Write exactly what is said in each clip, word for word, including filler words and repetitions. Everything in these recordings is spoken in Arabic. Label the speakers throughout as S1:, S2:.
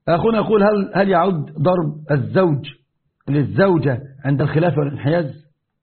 S1: أخونا يقول هل هل يعود ضرب الزوج للزوجة عند الخلاف والانحياز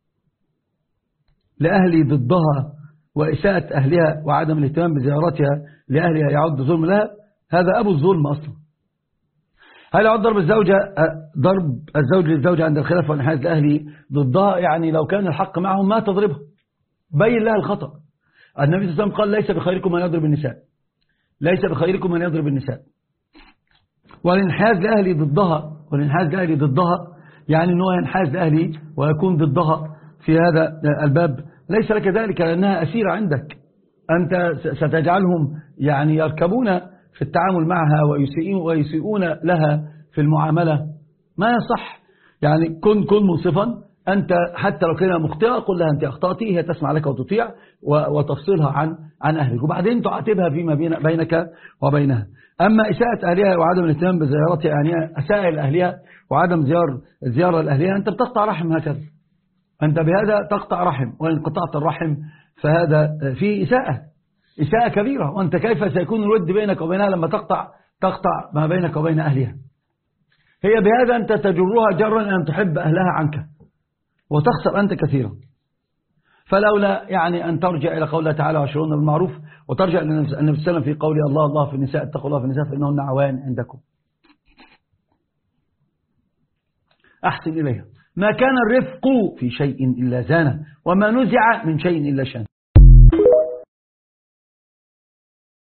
S1: لأهلي ضدها وإساءة أهلها وعدم الاهتمام بزيارتها لأهلها يعود ظلم لها؟ هذا أبو الظلم أصلا. هل يعود ضرب الزوجة ضرب الزوج للزوجة عند الخلاف والانحياز لأهلي ضدها؟ يعني لو كان الحق معهم ما تضربها، بين لها الخطأ. النبي صلى الله عليه وسلم قال ليس بخيركم من يضرب النساء، ليس بخيركم من يضرب النساء. والانحاز لأهلي ضدها، والانحاز لأهلي ضدها يعني أنه ينحاز لأهلي ويكون ضدها في هذا الباب، ليس لك ذلك لأنها أسيرة عندك، أنت ستجعلهم يعني يركبون في التعامل معها ويسيئون لها في المعاملة، ما يصح. يعني كن كن منصفا، أنت حتى لو كان مخطئة قل لها أنت أخطأتي، هي تسمع لك وتطيع وتفصلها عن عن أهلك، وبعدين تعاتبها فيما بينك وبينها. أما إساءة أهلها وعدم الاهتمام بزيارتها، يعني أساء لأهلها وعدم زيار الزيارة لأهلها، أنت بتقطع رحم هكذا، أنت بهذا تقطع رحم، وإن قطعت الرحم فهذا فيه إساءة إساءة كبيرة. وأنت كيف سيكون الود بينك وبينها لما تقطع تقطع ما بينك وبين أهلها؟ هي بهذا أنت تجرها جرا أن تحب أهلها عنك وتخسر أنت كثيرا. فلولا يعني أن ترجع إلى قوله تعالى وعشرون بالمعروف، وترجع إلى النبي صلى الله عليه وسلم في قوله الله الله في النساء اتقوا الله في النساء فإنهن عوان عندكم. أحسن إليها. ما كان الرفق في شيء إلا زانه، وما نزع من شيء إلا شانه.